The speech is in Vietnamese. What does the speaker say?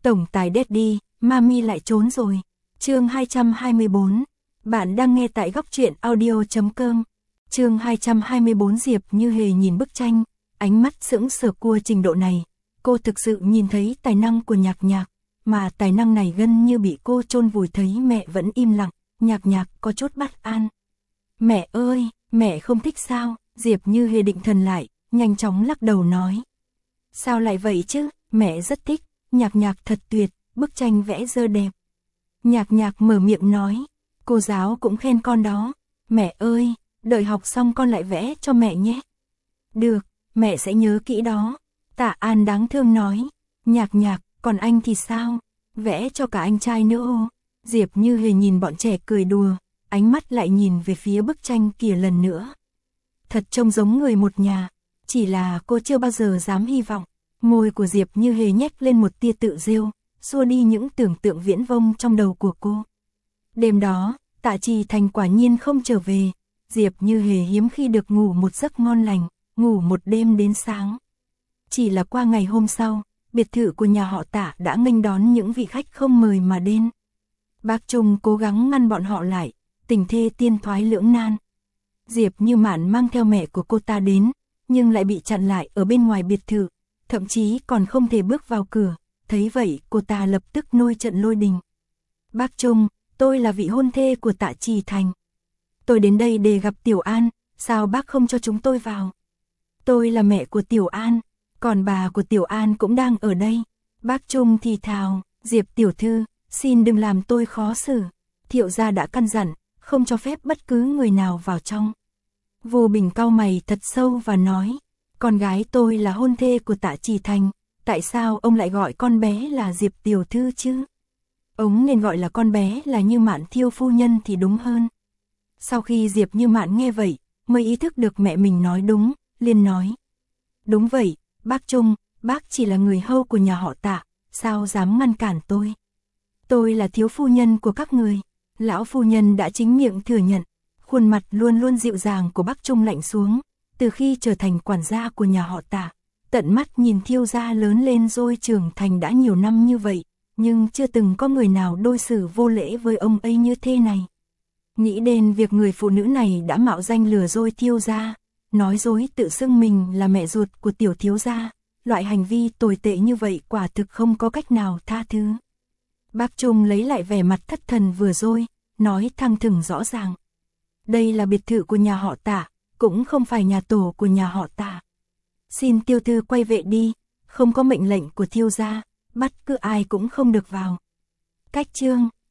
Tổng tài Daddy, Mami lại trốn rồi. Chương 224. Bạn đang nghe tại góc truyện audio.com. Chương 224. Diệp Như Hề nhìn bức tranh, ánh mắt sững sờ cua trình độ này. Cô thực sự nhìn thấy tài năng của Nhạc Nhạc, mà tài năng này gần như bị cô chôn vùi. Thấy mẹ vẫn im lặng, Nhạc Nhạc có chút bất an. Mẹ ơi, mẹ không thích sao? Diệp Như Hề định thần lại, nhanh chóng lắc đầu nói. Sao lại vậy chứ, mẹ rất thích, Nhạc Nhạc thật tuyệt, bức tranh vẽ dơ đẹp. Nhạc Nhạc mở miệng nói, cô giáo cũng khen con đó. Mẹ ơi, đợi học xong con lại vẽ cho mẹ nhé. Được, mẹ sẽ nhớ kỹ đó. Tạ An đáng thương nói. Nhạc Nhạc, còn anh thì sao? Vẽ cho cả anh trai nữa ô. Diệp Như Hề nhìn bọn trẻ cười đùa, ánh mắt lại nhìn về phía bức tranh kia lần nữa. Thật trông giống người một nhà, chỉ là cô chưa bao giờ dám hy vọng. Môi của Diệp Như Hề nhếch lên một tia tự rêu, xua đi những tưởng tượng viễn vông trong đầu của cô. Đêm đó, Tạ Trì Thành quả nhiên không trở về. Diệp Như Hề hiếm khi được ngủ một giấc ngon lành, ngủ một đêm đến sáng. Chỉ là qua ngày hôm sau, biệt thự của nhà họ Tạ đã nghênh đón những vị khách không mời mà đến. Bác Trung cố gắng ngăn bọn họ lại, tình thê tiên thoái lưỡng nan. Diệp Như Mạn mang theo mẹ của cô ta đến, nhưng lại bị chặn lại ở bên ngoài biệt thự, thậm chí còn không thể bước vào cửa. Thấy vậy, cô ta lập tức nổi trận lôi đình. Bác Trung, tôi là vị hôn thê của Tạ Trì Thành. Tôi đến đây để gặp Tiểu An, sao bác không cho chúng tôi vào? Tôi là mẹ của Tiểu An, còn bà của Tiểu An cũng đang ở đây. Bác Trung thì thào, Diệp tiểu thư, xin đừng làm tôi khó xử. Thiệu gia đã căn dặn, không cho phép bất cứ người nào vào trong. Vô Bình cau mày thật sâu và nói, con gái tôi là hôn thê của Tạ Trì Thành, tại sao ông lại gọi con bé là Diệp tiểu thư chứ? Ông nên gọi là con bé là Như Mạn Thiêu phu nhân thì đúng hơn. Sau khi Diệp Như Mạn nghe vậy, mới ý thức được mẹ mình nói đúng, liền nói. Đúng vậy, bác Trung, bác chỉ là người hầu của nhà họ Tạ, sao dám ngăn cản tôi? Tôi là thiếu phu nhân của các người. Lão phu nhân đã chính miệng thừa nhận, khuôn mặt luôn luôn dịu dàng của bác Trung lạnh xuống. Từ khi trở thành quản gia của nhà họ Tạ, tận mắt nhìn Thiêu gia lớn lên rồi trưởng thành đã nhiều năm như vậy, nhưng chưa từng có người nào đối xử vô lễ với ông ấy như thế này. Nghĩ đến việc người phụ nữ này đã mạo danh lừa dối Thiêu gia, nói dối tự xưng mình là mẹ ruột của tiểu thiếu gia, loại hành vi tồi tệ như vậy quả thực không có cách nào tha thứ. Bác Trung lấy lại vẻ mặt thất thần vừa rồi, nói thẳng thừng rõ ràng. Đây là biệt thự của nhà họ Tạ, cũng không phải nhà tổ của nhà họ Tạ. Xin tiểu thư quay về đi, không có mệnh lệnh của Thiêu gia, bất cứ ai cũng không được vào. Cách chương